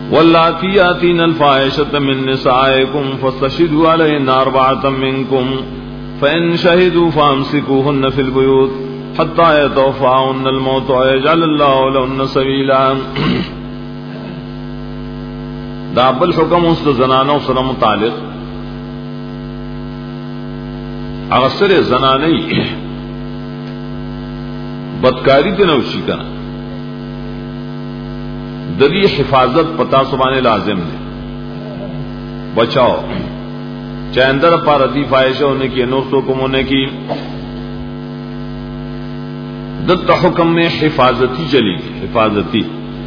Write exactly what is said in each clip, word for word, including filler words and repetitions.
वल्लाती यातीन अल्फाहिशत मिन निसाइकुम फस्तशहिदू अलैहिन अर्बअतम मिनकुम फइन शहिदू फामसिकूहुन्न फिल बुयूत हत्ता यतवफ़ाहुन्नल मौत व यजअलुल्लाहु लहुन्न सबीला। दाबल हुक्म उस जनानों से मुतालिक अक्सर जनाने बदकारी के नौशी का दरी हिफाजत पता सुबाने लाजिम ने बचाओ चाहे अंदर पर अति फाहिश होने की नोस्तों को होने की दत्त हुक्म में हिफाजती चलेगी। हिफाजती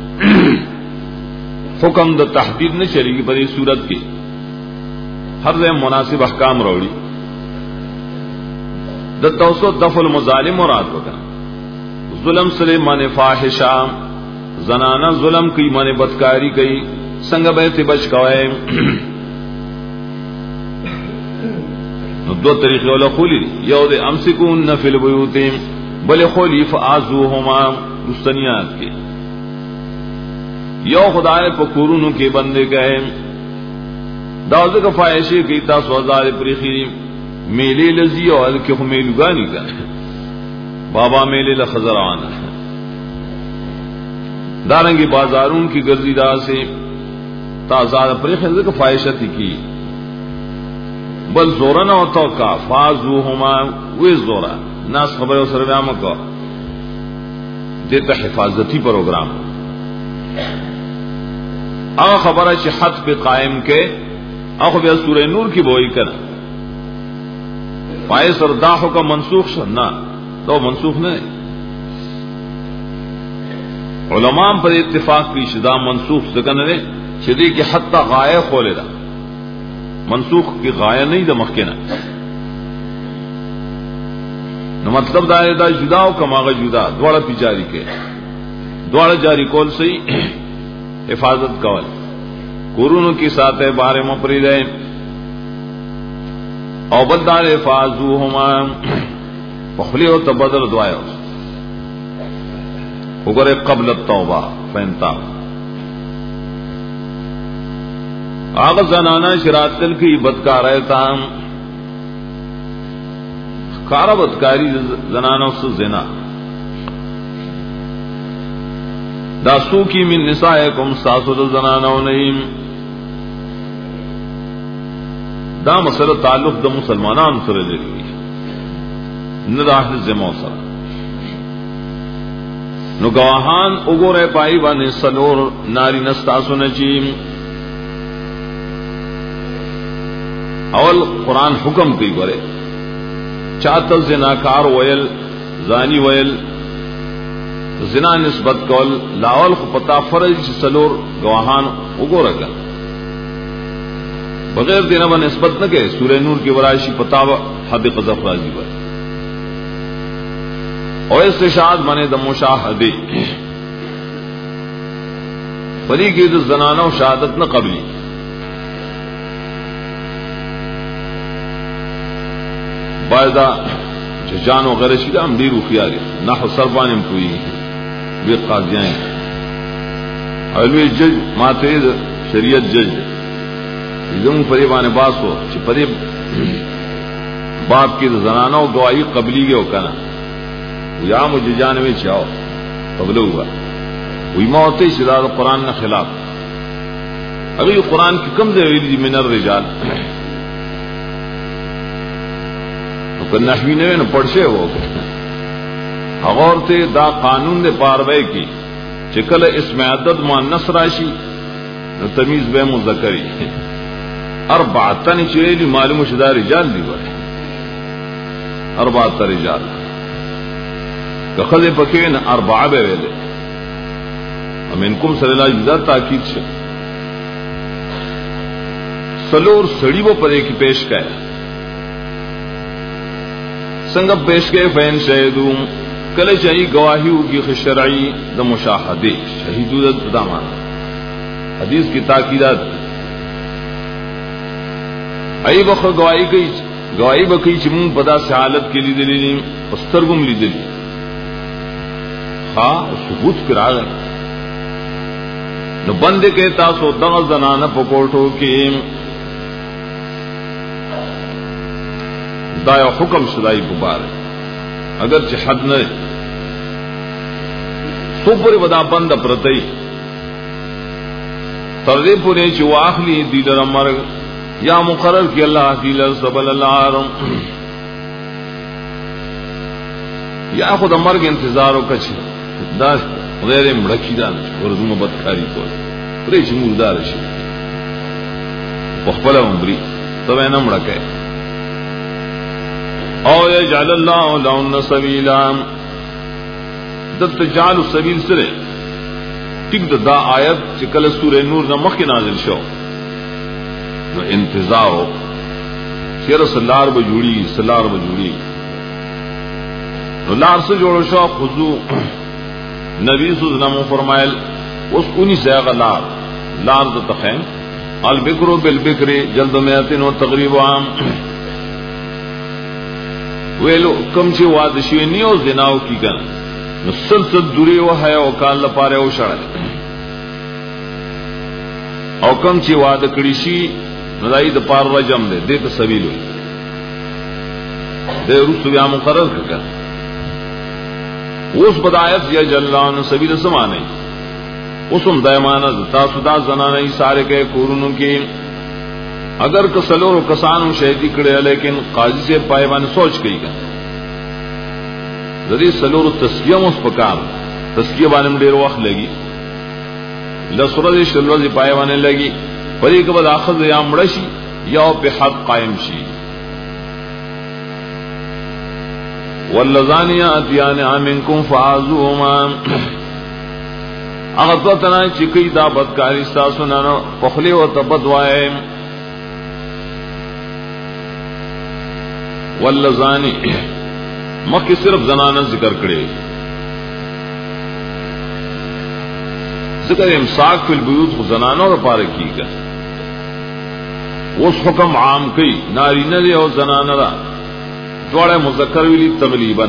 हुक्म द तहदीद न चलेगी पर सूरत की हर जय मुनासिब अहकाम रोड़ी दत्तोसो दफुल मुजालिम और आत वगैरह जुलम सले माने फाहिशा जनाना जुलम की माने बदकारी कई संग बैते बच कवाए दो तरीके वाला खोली यौद अमसिकून न फिल बुयूतिम बले खोली फ़आज़ूहुमा मुस्तनियात के यो खुदाए पकुरुन के बंदे गए दाऊद का फाहिशे की तासवाज़ार प्रीखी मेले लजी और के मेलुगानी का बाबा मेले लखजरान दारंगी बाजारून की गर्दीदा से ताजार प्रेख का फाहिशती की बल जोरा न होता का फाजू हुमा वे जोरा नास खबर सरव्याम का देता हिफाजती प्रोग्राम आ खबर है हद पे कायम के अखब सूरह नूर की बोई कर पाए सरदाहों का मनसूख ना तो मनसूख नहीं उलमाम पर इत्तिफाक की शिदा मनसूख सकन ने शिदी की हद तक गाय खोले दा मनसूख की गाय नहीं द मक्केना न मतलब दायदा जुदाओ कमागा जुदा द्वाड़ा पिजारी के द्वाड़ा जारी कौल से ही हिफाजत कवल कुरुन की साथ बारे मपरी रहे औबदार फाजू हुमा पखली हो तो बदल दुआयो उगरे कबल तौबा फैनता आग जनाना शरातल की बदकार रहता कारा बदकारी जनानों से जिना दासू की मिन निसाइकुम सासुर जनानों नहीं दा मसल ताल्लुक द मुसलमानान सरे लगी न राह जिम्मा सर नु गवाहान उगोरे पाई बाने सलोर नारी नस्तासु नचीम अवल कुरान हुक्म की करे चातल जिनाकार वयल जानी वयल जिना निस्बत कौल लावल को पता फर्ज सलोर गवाहान उगोरे कर बगैर देना व निस्बत न के सूरह नूर की वरायशी पता हद कज़फ राजी पर और इस्तिशाद माने द मुशाहदे फरी की तो जनानो शहादत न कबली बायदा जजान वगैरह शिदा हम दीर उखियार ना सरबान कोई वे काजियां अलवे जज माते शरीयत जज इदम परेबान बास हो परे बाप की जनानो गवाही कबली के होना या मुझे जान में चाहो कबल हुआ वही मौत शिदार कुरान न खिलाफ अगर ये कुरान की कम देरी मिनर रिजाल तो नहवी ने न पढ़से हो अगौरते दा कानून ने पारवे की चिकल इसमें अदद मुअन्नस राशि तमीज बे मुज़क्करी अरबातन चेली मालूम शुदा रिजाल दी बड़े अरबात रिजाल कखले पके न अरबा बेले हम इनकुम सरेला जुदा ताकीद से सलोर सड़ी वो परे की पेश का संग पेश के फैन शहीदूम कल चाहिए गवाही की खशराई द मुशाहदे शहीदू दामान हदीस की ताकीदात आई बख गवाही की गवाही बकी चिमूम पदा से हालत के लिए दिली उस्तरगुम ली दिली हाँ सबूत फिरा गए نو بند کے تاسو دغه زنانه په کوټو کې دا یو حکم شدای په بار اگر چې حد نه سو پورې ودا بند پرتای تر دې پورې چې واخلي دې در مرګ یا مقرر کی الله دې له سبل العارم یا خود مرګ انتظار وکړي دا غیر مړکی دا ورزمه بدکاری کول پرې چې مردار شي په خپل عمرې ته نه مړکه او یجعل الله لهن سبیلا دت جعل السبیل سره ټیک دا آیت چې کله سورې نور نه مخکې نازل شو نو انتظار چې رسول الله به جوړي سلار به جوړي نو لار سے جوړو شو خذو نبی صلی اللہ علیہ وسلم فرمایل اس انہی سے غلار لار د تخیم البکر بالبکر جلد میاتن و تقریب عام ویلو کم چې واده شوی نیو زناو کی کنه نو سلسل دوری و ہے او کال لپاره او شړل او کم چې واده کړی شي نو دای د پار رجم دې دې ته سبیل وي دې رسو بیا مقرر کړه اوس بدایت یا جلان سبیل سمانه اوسم دایمانه تاسو دا زنانه ساره کې کورونو کې اگر کسلور کسانو شهیدی کړي لیکن قاضی سے پایوان سوچ کړي ذری سلور تسکیه مس پکار تسکیه باندې ډیر وخت لګي لسره شلوه پایوان لګي پرې کې بد اخذ یا مړ شي یا په حد قائم شي واللذان یاتیان منکم فعذوهما هغه ته چې کوي دا بدکاری تاسو نه پخلی او تبدوای واللذان مکه صرف زنانه ذکر کړي ذکر امساک فی البیوت خو زنانو لپاره کیږي اوس حکم عام کوي نارینه دی او زنانه را دوڑے مذکر ویلی تغلیباً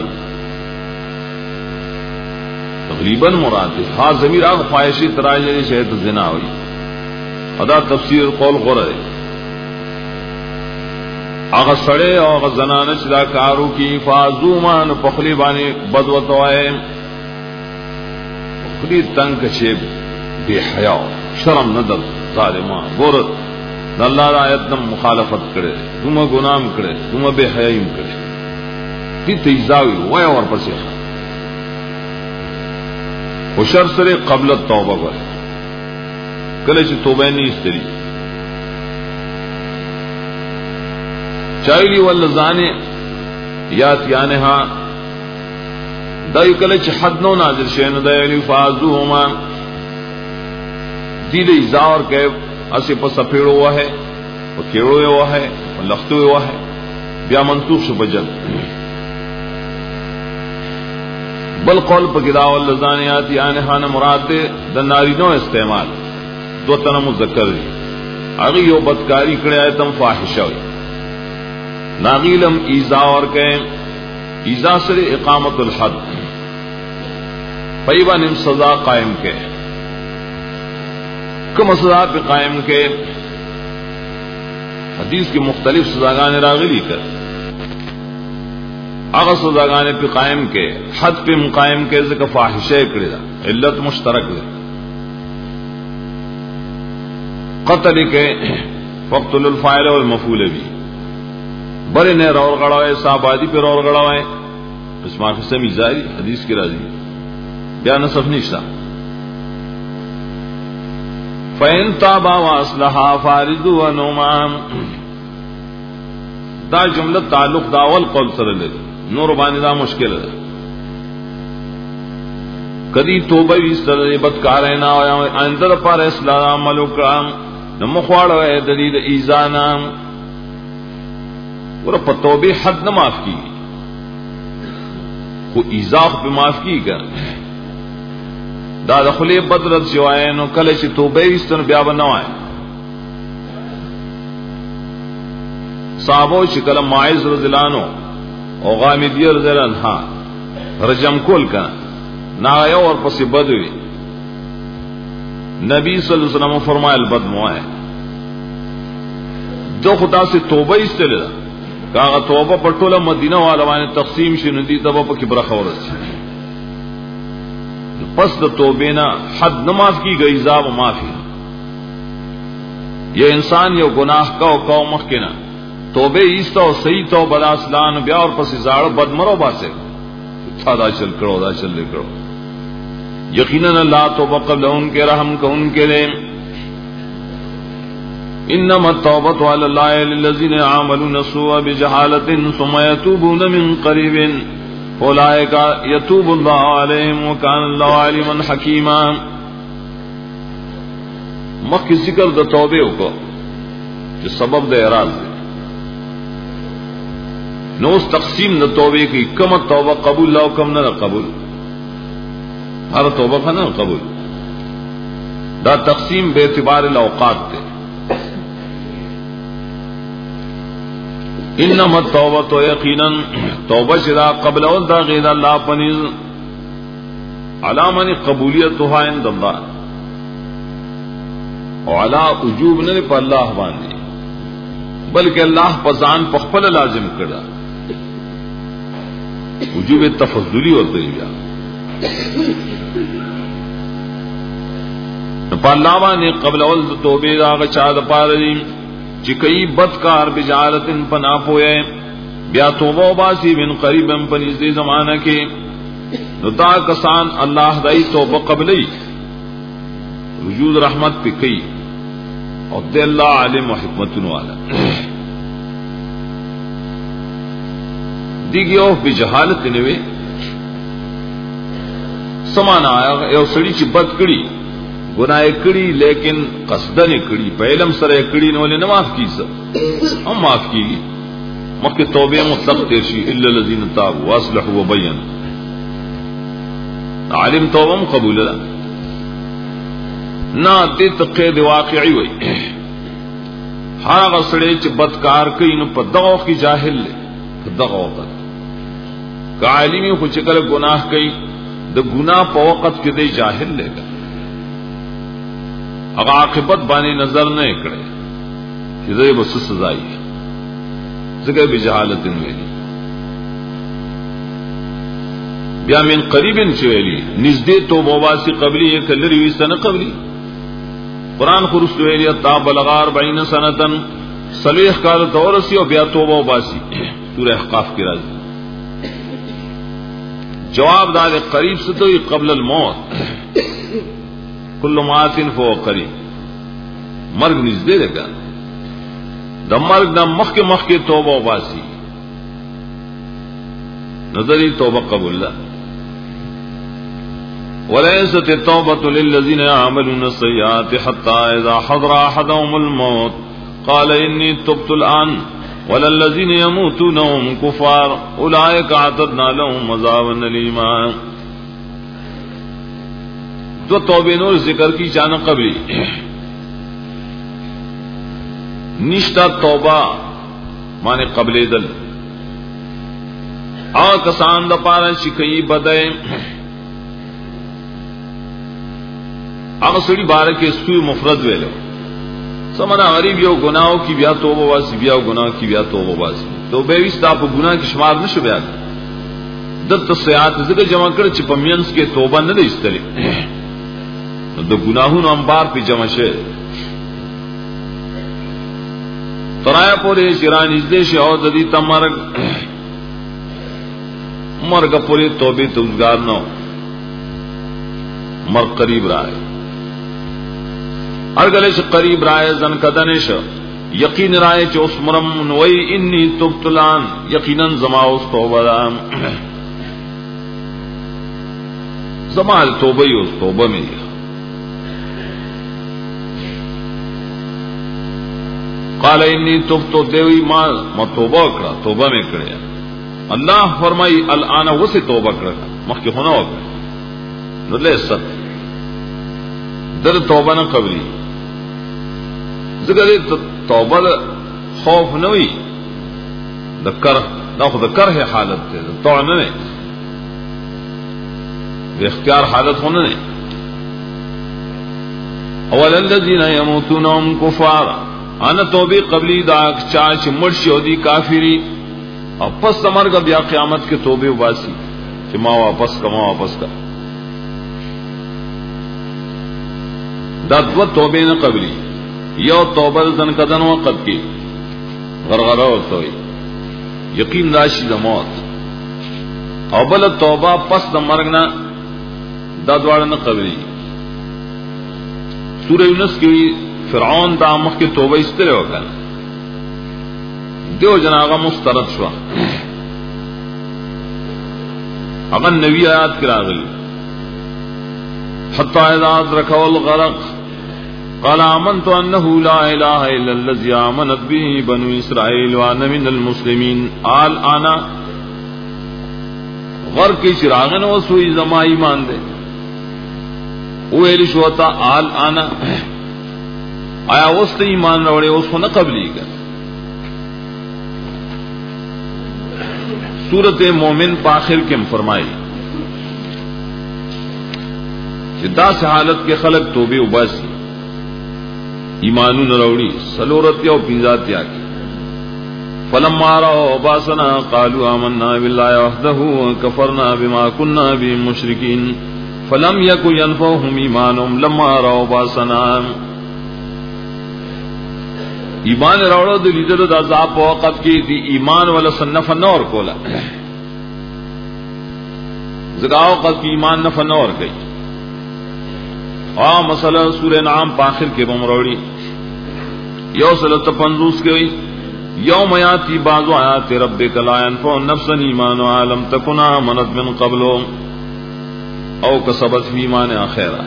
تغلیباً مراد ہے ہاں ضمیر آگ خواہشی تراجی شہد زنا ہوئی ادا تفسیر قول غرر ہے آغا سڑے اور آغا زنانہ چدا کارو کی فازومان پخلی بانی بدوتوائے پخلی تنگ چیب بے حیاء شرم ندر ظالمان غرر اللہ را آیتنم مخالفت کرے تم گنام کرے تم بے حیائیم کرے تی تیزاوی وی اور پسی خواہ و شر سرے قبل توبہ گوئے کلے چی توبہ نہیں استری چاہیلی واللزانے یاتیانہا دایو کلے چی حد نو نازل شین دایلی فازوہما دیل ایزاور کے اسی پا سپیڑو ہوا ہے پا کیڑو ہوا ہے پا لختو ہوا ہے بیا منطوق شو بجل بل قول پا گدا واللزانیاتی آنہانا مراد دے دا نارینو استعمال دو تنا مذکر دی اگی یو بدکاری کڑے آیتم فاحشہ ہوئی ناغیلم ایزا اور کہیں ایزا سر اقامت الحد پیبا نم سزا قائم کے کم سزا پہ قائم کے حدیث کی مختلف سزاگان راغلی کر اگر سزاگانے پہ قائم کے حد پہ مقائم کے ذکر فاحشہ کرے دا علت مشترک دے قتل کے فقتل الفاعل والمفعول بھی بڑے نے رور گڑاوے صحابادی پہ رور گڑاوے اس معافی سے میزاری حدیث کی راضی بیان صف نشتا فَإِن تَابَا وَأَصْلَحَا فَارِضُوا وَنُومًا دا جملہ تعلق داول قول سره لري نور باندې دا مشکل ده کدی توبه وی سره بدکار نه او اندر پر اسلام عمل وکړم نو مخواړه د دې ایزانا ور په توبه حد نه معاف کی خو ایزا په معاف کیږي دا دخلې بدرت شوای نو کله چې توبه وستن بیا بنوای صحابو چې کله ماعز رضی الله عنه او غامدی رضی الله عنها رجم کول کنا نا یو ور پسې بدوی नबी सल्लल्लाहु अलैहि वसल्लम फरमाया बदमुआ है जो खुदा से तौबा इस्तले कागा तौबा पटोला मदीना वाला वाने तकसीम शुरू दी तब पर किबरा खबर पस द तौबे ना हद न माफ की गई जाब माफी ये इंसान यो गुनाह का कौ मखना तौबे ईस्ता और सही तो बदासलान ब्या और पसी जाड़ बदमरो बासे था चल करो दा चल ले करो यकीनन अल्लाह तौबा कबल उनके रहम का उनके लिए इन्नमा तौबतु अलल्लाहि लिल्लज़ीना यअमलूना सुअ बिजहालतिन सुम्मा यतूबूना मिन क़रीबिन फौलाइका यतूबुल्लाहु अलैहिम व काना अल्लाहु अलीमन हकीमा। मक्की जिक्र द तौबे को जो सबब द एराज नो तकसीम न तौबे की कम तौबा कबूल ला कम न कबूल हर तौबा का न कबूल दा तकसीम बेतिबार औकात थे इन्नमा तौबा तो यकीनन तौबा शिदा कबल दा गैर अल्लाह पनीज अलामन कबूलियत हुआ इन दल्ला और अला उजूब ने पर अल्लाह बांधी बल्कि अल्लाह पजान पखपल लाजिम करा उजूब तफजुली होते अल्लाह ने कबल तौबे चाद पारी चिकई बदकार बिजारतिन पना पोए ब्या तौबा बासी बिन करीबन पनीज़े जमाना के नुता कसान अल्लाह दाई तौबा कबलई वजूद रहमत पे कई और दिल्ला आलिम व हिकमतुन वाला दिगियो बिजहालत नवे समान आया यो सड़ी ची बद कड़ी गुनाह कड़ी लेकिन कसदन कड़ी पहलम सर कड़ी ने न माफ की सब हम माफ की मक्के तौबे मुतलक तेरशी इल्ला लज़ीन ताबू वअस्लहू व बय्यन आलिम तौबम कबूल ना दे तक़ीद वाक़ई हुई हाँ गसड़े च बदकार कई न पदगो की जाहिल ले पदगो का आलिमी कुछ कल गुनाह कई द गुनाह पवकत के दे जाहिल लेगा अगर आखिबत बानी नजर न करे कि बस सजाई है जगह भी जहालत वेली ब्या मिन करीबिन चवेली निजदे तो बोबासी कबली एक कलरी हुई सन कबली कुरान खुरुस वेली ता बलगार बैन सनतन सलीह काल दौरसी और ब्या तो बोबासी सूरह अहकाफ की राजी जवाब दार करीब से तो ये कबल मौत कुल्लु मातिन फो करीब मर्ग निजदे देगा द मर्ग न मख के मख के तौबा बासी नजरी तौबा कबूल्ला वलैसत तौबतु लिल्लज़ीना यअमलूना सय्याति हत्ता इज़ा हज़रा अहदहुमुल मौत क़ाल इन्नी तुब्तु अलआन वलल्लज़ीना यमूतूना वहुम कुफ़ार उलाइका अअतदना लहुम अज़ाबन अलीमा। तो तौबे नूर जिक्र की जाना कबली निश्ता तौबा माने कबले दल आ कसान द पारा शिकई बदे आगसड़ी बार के सुई मुफरद वेलो समना गरीब यो गुनाहों की ब्या तौबा वासी ब्या गुनाह की ब्या तौबा वासी तो बेविस्ता पर गुनाह की शुमार न शुब्या दत्त सयात जगह जमा कर चिपमियंस के तौबा न दे इस तरह द गुनाहून अंबार पे जमशे तराया पोरे शिरान इजदेश और ददी तमर्ग मर्ग पोरे तौबे तुजगार नो मर्ग करीब राय अर्गले से करीब राय जन कदनेश यकीन राय चोस्मरम वही इन्नी तुब्तुलान यकीनन जमाउस तौबराम जमाल तौबई उस तौबा में काला इन्नी तुब तो देवी मां मैं तौबा करा तौबा में करे अल्लाह फरमाई अल आना वो से तौबा करेगा मख के होना होगा नले सत दर तौबा न कबरी जगह तौबा खौफ न हुई दकर ना खुद कर है हालत थे तो ने इख्तियार हालत होने ने اول الذين يموتون هم كفار انا توبه قبلی دا چاچ مرشی دی کافری او پس مرګ بیا قیامت کې توبه وباسي چې ما واپس کما واپس کا دا دو توبه نه قبلی یو توبه ځن کدن وخت کې غرغره وته یقین راشي د موت او بل توبه پس د مرګ نه دا دواړه نه قبلی سورہ یونس کی فرعون دا مخ کی توبہ استره وکړه دیو جناغه مسترد شو اغه نبی آیات کراغلی حتی اذا ادرکه الغرق قال آمنت انه لا اله الا الذي آمنت به بنو اسرائيل وانا من المسلمين آل انا غرق کی چراغن وسوئی زما ایمان دے ویل شوتا آل انا آیا وسط ایمان روڑے اس کو نہ قبلی کر سورت مومن پاخر کے فرمائی جدا سے حالت کے خلق توبے اباسی ایمانو نروڑی سلورت یا پنجات یا کی فلما رأوا باسنا قالوا آمنا بالله وحده وكفرنا بما كنا به مشركين فلم يكن ينفعهم ایمانهم لما رأوا باسنا ایمان راوړو د لیدلو د عذاب په وخت کې دی ایمان ولا صنف نور کولا زګاو وخت کې ایمان نه فنور گئی ا مثلا سورہ انعام په اخر کې بمروړي یو سلط پنځوس کې وي یوم یاتی بعض آیات ربک لا ينفع نفسا ایمانها لم تکن آمنت من قبل او کسبت فی ایمان اخره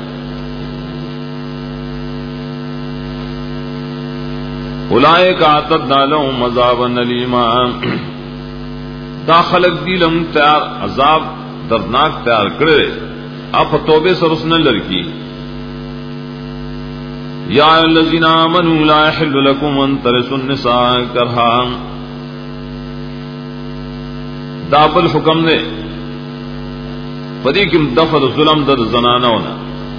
اولئک اعتدنا لهم عذابا الیما دا خلق دی لم تیار عذاب دردناک تیار کرے اب توبے سے رسن لڑکی یا الذین آمنوا لا يحل لكم ان ترثوا النساء کرها دا بل حکم نے پدی کم دفع ظلم در زنانونا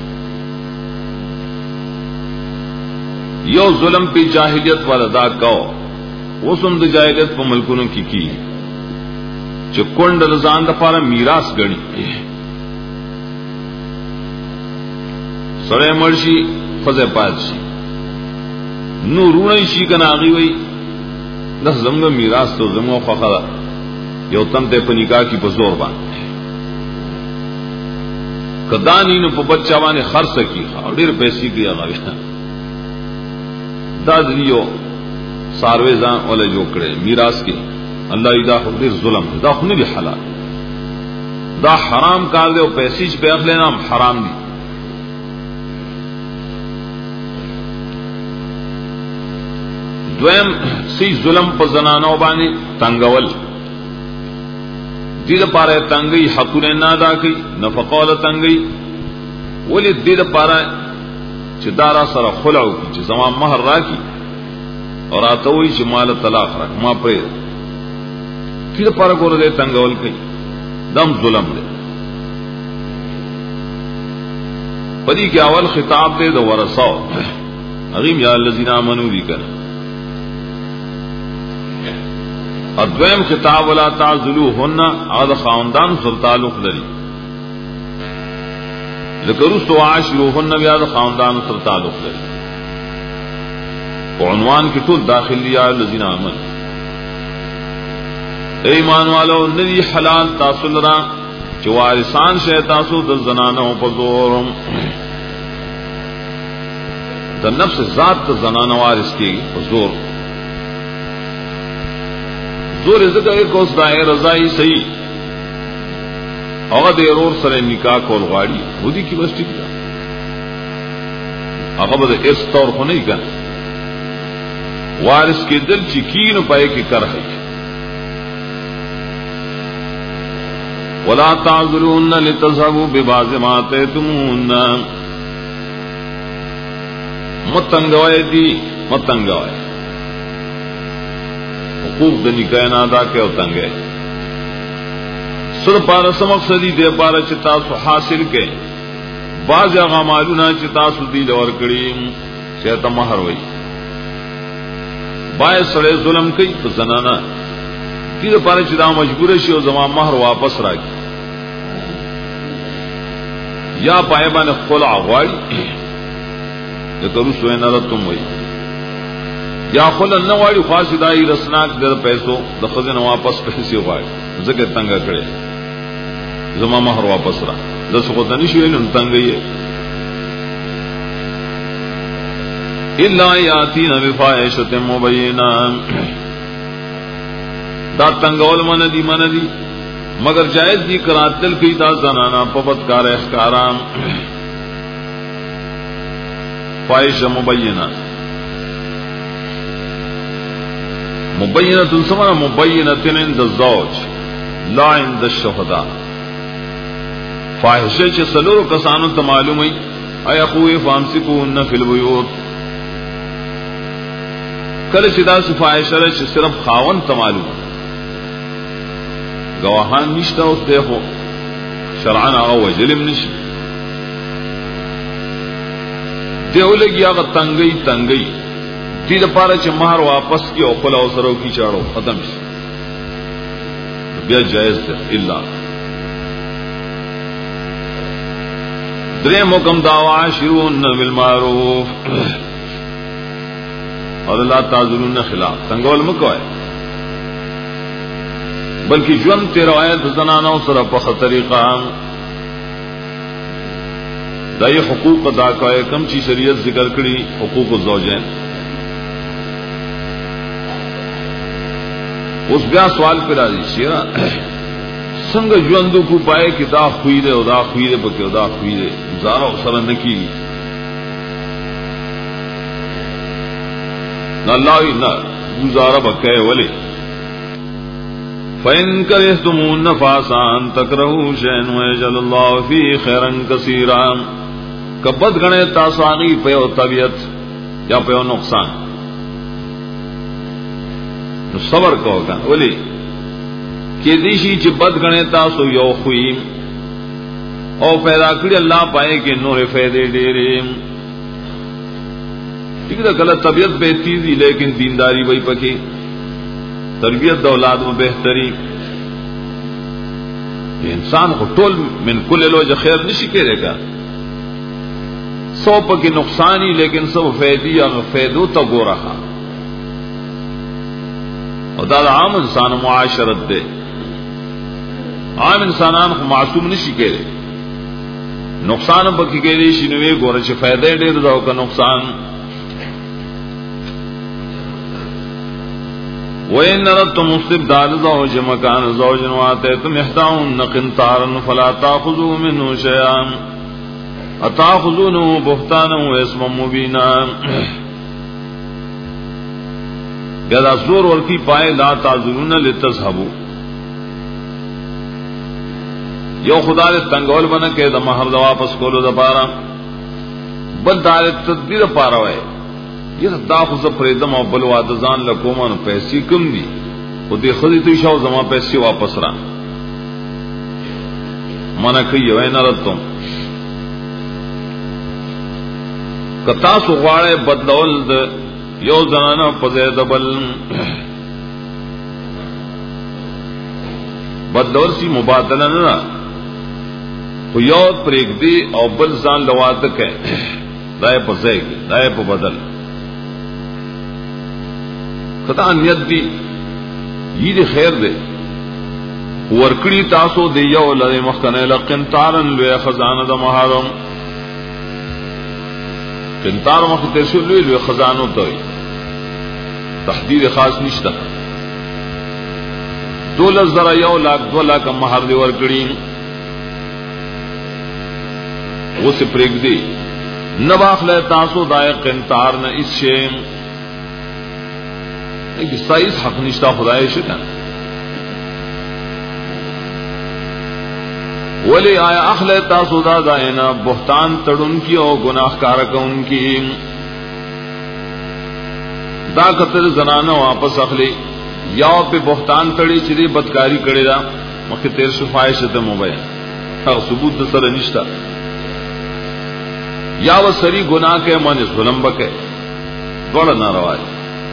یو ظلم پی جاہلیت والا دا کاو وسم د جاہلیت په ملکونو کی کی چې کونډ رضان د پاره میراث غني سره مرشي فزه پاتشي نو رونه شي کنه اغي وي د زمغه میراث ته زمو خخه یو تم ته په نکاح کی په زور باندې کدانی نو په بچا باندې خرڅ کی ډېر پیسې کی هغه دا دیو ساروی ځان ولا جوړ کړي میراث کې الله دا خبر ظلم دا خو نه دی حلال دا حرام کار دی او پیسې چې په اخلي نام حرام دي دویم سی ظلم په زنانو باندې تنگول دې لپاره تنگي حقونه نه ادا کوي نفقه ول تنگي ولې دې لپاره چې دارا سره خلعو کی چې زما مہر راکی اور آتا ہوئی چې مال طلاق راک ما پرې کله پر کور دې تنگول کوي دم ظلم دې پدې کې اول خطاب دې د ورثاو حریم یا الذین آمنوا دی کړه ادویم خطاب ولا تعذلوهن هذا خاندان سره تعلق لري ذکروا سو عاشروهن بیا د خاندان سره تعلق لري عنوان کې ټول داخلي یا الذین آمنوا ایمان والو ندی حلال تاسو لرا چې وارثان شه تاسو د زنانو په زورم د نفس ذات د زنانو وارث کې په زور زور زګه ایک اوس دای رضای صحیح هغه د ورور سره نکاح کول غواړي ودی کی بس ټیک ده هغه به اس تور خو نه کړي وارث کې دل چې کینو پای کې کرهي ولا تعذلون لتذهبوا ببعض ما اتيتمون متنګوي دي متنګوي حقوق د نکاح نه ادا کوي او څنګه سر پارا سمقصدی دے پارا چتا سو حاصل کے بعض هغه مالونه چې تاسو دی لور کړی چې ته مہر وای بای سره ظلم کوي په زنانه دې لپاره چې دا مجبور شي او زما مہر واپس راکړي یا پای باندې خلع غواړي د ترسو نه راتم وای یا خلع نه غواړي خاص دای رسناک د پیسو د خزانه واپس پیسې غواړي زګه څنګه کړي زما مہر واپس را د څه خدای نشي نن څنګه یې الا یاتینا بفاحشه مبینه دا تنگول من دی من دی مگر جائز دی کراتل کی دا زنانا پبتکار احکارام فاحشہ مبینہ مبینہ سمنا مبینۃ عند الزوج لا عند الشهداء فاحشہ چ سلو کسانو ته معلومی اي اخوی فامسکون فی البیوت کله چې دا فاحشہ چې صرف خاون ته معلوم گواهان نشته اوس دغه شرعاً او وجلم نشي دیولګي هغه تنګي تنګي دې لپاره چې مہر واپس کی او خپل اوسرو کی چاړو ختم شي بیا جائز ده الا درې حکم دا واشرون بالمعروف اور لا تعذلون خلاف څنګه ولمکوای بلکہ ژوند ته روایت زنانو سره په طریقه دای حقوق ادا کوي کم چی شریعت ذکر کړي حقوق الزوجین اوس بیا سوال پر راځي چې څنګه ژوند کو پای کې دا خوې ده او دا خوې ده پکې دا خوې ده زارو سره نکی نه الله نه گزاره وکړي ولی فَإِن كَرِهْتُمُوهُنَّ فَعَسَىٰ تَكْرَهُوا شَيْئًا وَيَجْعَلَ اللَّهُ فِيهِ خَيْرًا كَثِيرًا کبد غنے تاساغي په طبيعت یا په نقصان نو صبر کوګا ولی کې دې شي چې بد غنے تاسو یو خوې او پیدا کړی الله پائے کې نور فائدې ډېرې ٹھیک ده غلط طبيعت به تیزی لیکن دینداری وای پکې تربیت د اولاد و بهتري انسان کو ټول من کل لوج خیر نشي کېږي سو پکې نقصانی لیکن سو فائدې او فائدو ته ګورخه او دا عام انسان معاشرت ده عام انسانان خو معصوم نشي کېږي نقصان پکې کېږي شي نو یې ګوره چې فائدې ډېر ده او که نقصان وَإِنَّ أَرَدتُّمُ اسْتِبْدَالَ زَوْجٍ مَكَانَ زَوْجٍ وَآتَيْتُمْ إِحْدَاهُنَّ قِنطَارًا فَلَا تَأْخُذُوا مِنْهُ شَيْئًا أَتَأْخُذُونَهُ بُهْتَانًا وَإِثْمًا مُبِينًا گدا زور ورکی پائے لا تعذلون لتذهبوا یو خدا دې تنگول بنه کې د مہر د واپس کولو د پاره بل دار تدبیر پاره وای یہ دا خو ز پرېدم او بل وادزان لکومن پیسې کم دي خو دې خدي ته شاو زما پیسې واپس را مانا کوي وای نه راتم کتا سو غواړې بدلول د یو زنانه په زید بل بدلول سی مبادله نه خو یو پرېګ دی او بل ځان لواده کوي دای په ځای دای په بدل خدا نیت دی یہ خیر دے ورکڑی تاسو دی یو لدی مخکنه لقنطارن لوی خزانه د محرم قنطار مخته شو لوی لوی خزانو ته تحدید خاص نشته دولت زرا یو لاکھ دو لاکھ مہر دی ورکڑی وہ سے پریک دی نباخل تاسو دای قنطار نہ اس شیم ایک سائز حق نشتا خدای شکن ولی آیا اخل تاسو دا دائنا بہتان تڑن کی او گناہ کارک ان کی دا قتل زنانہ واپس اخلی یا پہ بہتان تڑی چری بدکاری کڑی دا مخی تیر شفائشت مبین اگر ثبوت دا سر نشتا یا وہ سری گناہ کے من ظلم بکے بڑا ناروا ہے.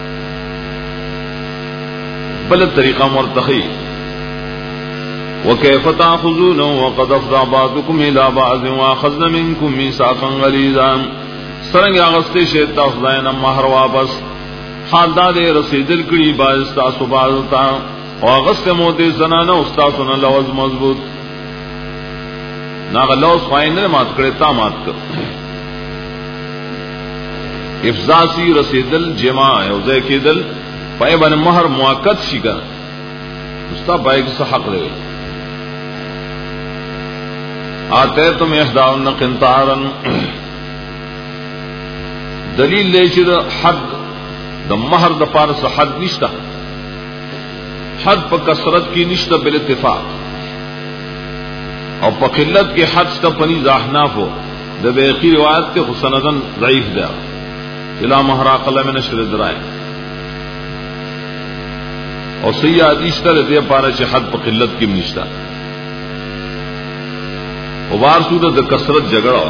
بل طریقہ مرتخی وكيف تأخذونه وقد أفضى بعضكم إلى بعض وأخذنا منكم ميثاقا غليظا. سرنگ اغسطی شیط تافضائنا مہر واپس حال دادے رسیدل کری باز استاسو بازتا و اغسط موتے زنانا استاسونا لوز مضبوط ناغ لوز خواہن نے مات کرے تا مات کر افزاسی رسیدل جماع اوزے کی دل پائے بن مہر موقت شکا استا بائی کسا حق دے آتے تم احداؤن قنطارن دلیل لے چھ حد د مہر د پارس حد نشتا حد پا کسرت کی نشتا بالاتفاق اور پا قلت کی حد ستا پنیز احناف ہو دا بیقی روایت کے خسندن ضعیف دیا لا مہر اقل من نشر درائے اور سیاح حدیث تا دے پارا چھ حد پا قلت کی نشتا وبار صورت د کسرت جگڑا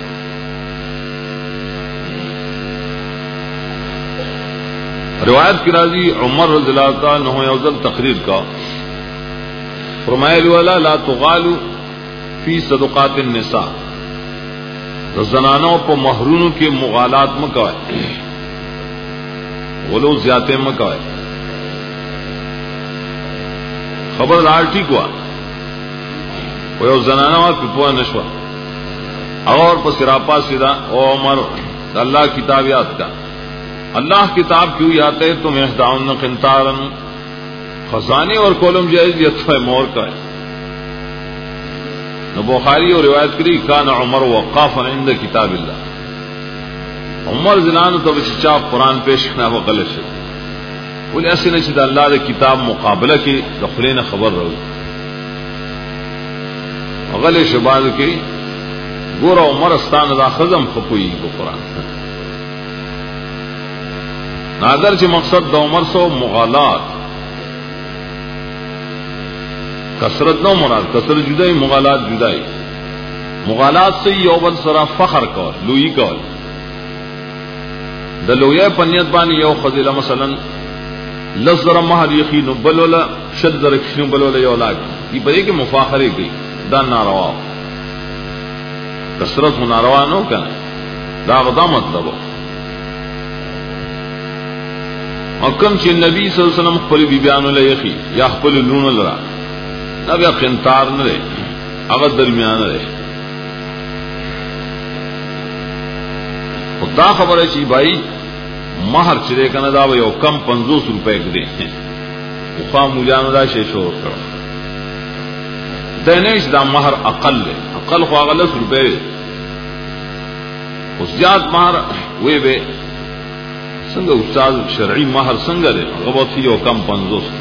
روایت کی راضی عمر رضی اللہ تعالی عنہ یوزل تقریر کا فرمائے والا لا تغالو فی صدقات النساء زنانوں پر محرونوں کے مغالات مکوائے غلو زیادہ مکوائے خبردار ٹھیک ہوا وہ زنانہ پپوا نشوا اور پسراپا سیدھا او عمر اللہ کتاب یاد کا اللہ کتاب کیوں یاد ہے تم احداؤن قنطارن خزانے اور کولم جائز یتفہ مور کا ہے. بخاری اور روایت کری کان عمر وقافا عند کتاب اللہ عمر زنان تو بچا قرآن پیش کرنا وہ غلط ہے بولے ایسے نہیں چاہتا اللہ دے کتاب مقابلہ کی دخلین خبر رہو غلط شباد کی گورا عمر استان دا خزم خپوئی کو قرآن نادر چی مقصد دا عمر سو مغالات کسرت نو مراد کسرت جدائی مغالات جدائی مغالات سے یوبل سرا فخر کول لوئی کول دا لوئی پنیت بانی یو خزیلہ مثلا لزر مہر یخینو بلولا شد در یخینو بلولا یو لاک یہ بڑے کہ مفاخرے گئی دا ناروا کسرت ناروا نو کنا دا غدا مطلب اور کم چی نبی صلی اللہ علیہ وسلم خپل بی بیانو لیخی یا خپل لونو لرا نا بیا قنطار نرے اگر درمیان رے خدا خبر ہے چی بھائی مہر چرے کنا دا یو کم پنزوس روپے دے خواہ مولیانو دا شیشور کرو دینیش دا مہر اقل لے اقل خواہ غلط روپے اس زیاد مہر وے بے سنگ استاد شرعی مہر سنگ دے غبط ہی او کم پنزوس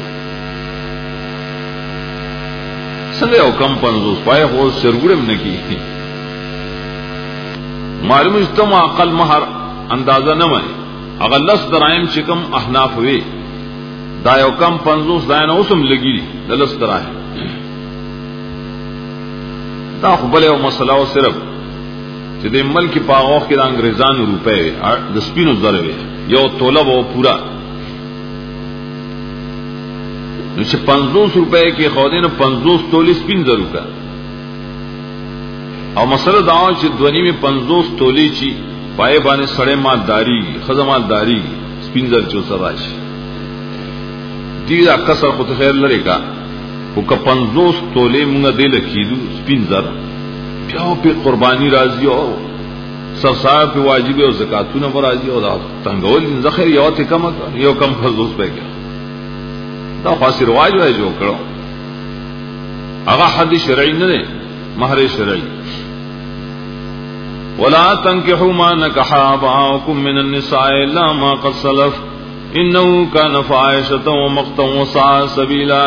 سنگ او کم پنزوس پائے خود سرگڑم نکی معلوم اجتماع اقل مہر اندازہ نمائے اگر لس درائم چکم احناف ہوئے دا او کم پنزوس دائنا اسم لگی لس درائم دا خبلے و مسئلہ و صرف چی دے ملکی پاغوخ کی دا انگریزان روپے دا سپینو ضربے یو طولب و پورا چی پنزوس روپے کی خودین پنزوس تولی سپین ضرور کا او مسئلہ داؤں چی دونی میں پنزوس تولی چی پائے بانے سڑے مال داری خزمال داری سپین ضرور چو سراش دیدہ کسر خود خیر لرے کا وہ کا پنزوس تولے منگا دے لکھیدو سپین زر پیاو پی قربانی رازی ہو سرسایہ پی واجبی اور زکاتون پر رازی ہو دا تنگول زخیر یو تی کم اکر یو کم پنزوس پہ گیا دا خاصی رواج ہے جو کرو اگا حد شرعی نہ مہر شرعی ولا تنكحوا ما نكح آباؤكم من النساء إلا ما قد سلف إنه كان فاحشة ومقتا وساء سبيلا.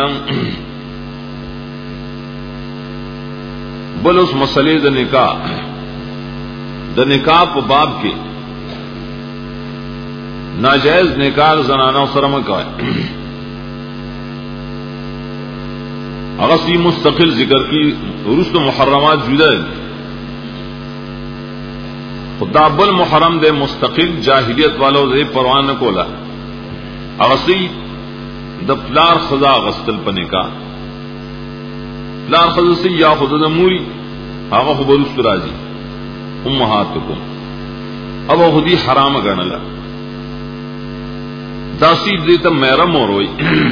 بل اس مسئلے دا نکاح دا نکاح پا باب کے ناجائز نکاح زنانہ سرم کا ہے اغسی مستقل ذکر کی رسل محرمات جدا ہے خدا بل محرم دے مستقل جاہلیت والو دے پروان کولا اغسی د پلار خدا غستل پنے کا پلار خدا سے یا خدا د موری هغه خو بلست راځي امهاتکم اب خودی حرام غنلا داسی دې ته مېرا موروي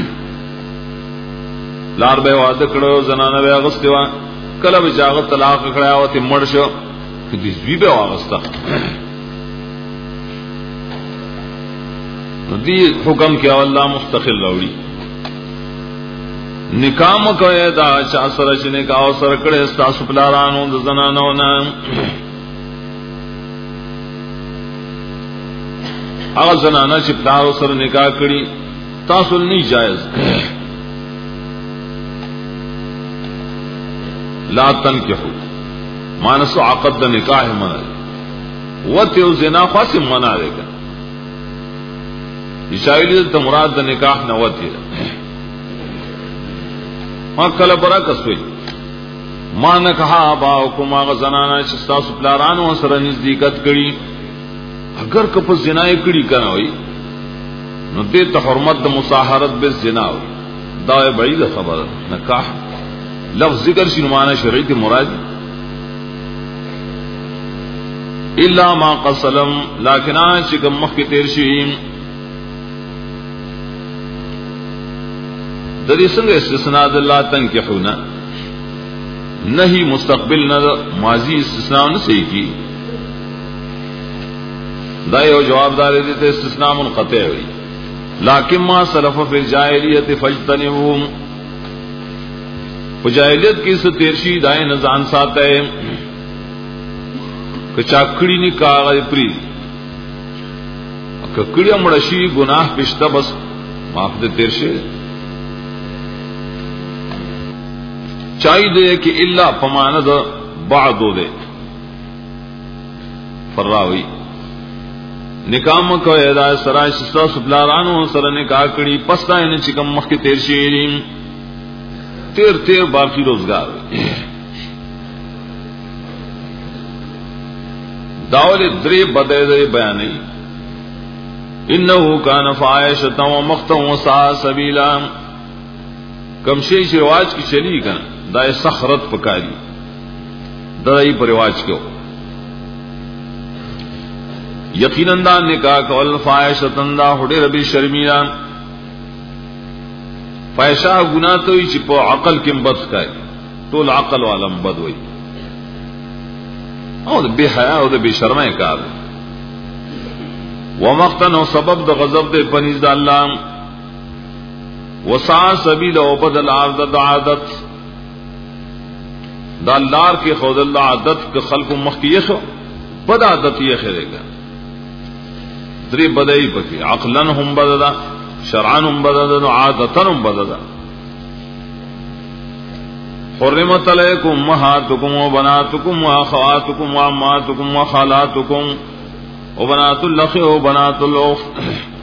لار به واده کړو زنانه به غستوا کله به جاغه طلاق کړه او ته مړ شو دې زوی به واغستا دې حکم کې الله مستقل راوړي نکام کوي دا چا سره چې نکاح سره کړي تاسو پلارانو د زنانو نه هغه زنانه چې پلار سره نکاح کړي تاسو نه جایز لا تنکحو مانسو عقد د نکاح منع وته زنا خاص منع ده عیسائی ته مراد د نکاح نه وته ما کله برکت وي ما نه کها باوکم هغه زنانه چې تاسو پلارانو سره نزدېکت کړي اگر که په زنا یې کړي کنه وي نو دې ته حرمت د مصاهرت به زنا وي دا بعید خبره نکاح لفظ ذکر شنو معنی شرعی ته مراد الا ما قسلم لكن چې کوم مخ کې تیر شي د دې څنګه استثناء د الله تنکحونا نهي مستقبل نه ماضی استثناء نه صحیح کی دا یو جوابدار دي ته استثناء منقطع وي لكن ما سلف في الجاهلیت فاجتنبوهم جاہلیت کی س تیرشی دائیں نزان ساتا ہے کچاکڑی نی کاغذ پری ککڑی مڑشی گناہ پشتا بس معاف دے تیرشی چاہی دے کہ اللہ پماند بعدو دے فراوی نکام کو ادا سرائے شستا سپلارانو سر نکاح کڑی پستا انہیں چکم مخ کی تیرشی تیر تیر باقی روزگار داول درې بدای درې بیان انه کان فاحشة ومقتا وساء سبیلا کم شی چې رواج کی چلی کنا دای سخرت پکاري دای پر رواج کو یقینا دا نکاح کول فاحشة دا هډه ربی شرمیلا فیشا گناہ تو ہی چپو عقل کم بد کائے تو العقل والم بد ہوئی او بے حیا او بے شرمائے کار ومقتن او سبب د غضب دے پنیز دا اللہ وسع سبیل او بدل عادت عادت دا لار کے خود اللہ عادت کے خلق مخکیش ہو بد عادت یہ خیرے گا دری بدئی پکی عقلن ہم بددا شرعن بددا عادتن بددا حرمت علیکم امہاتکم و بناتکم و اخواتکم و عماتکم و خالاتکم و بنات الاخ و بنات الاخت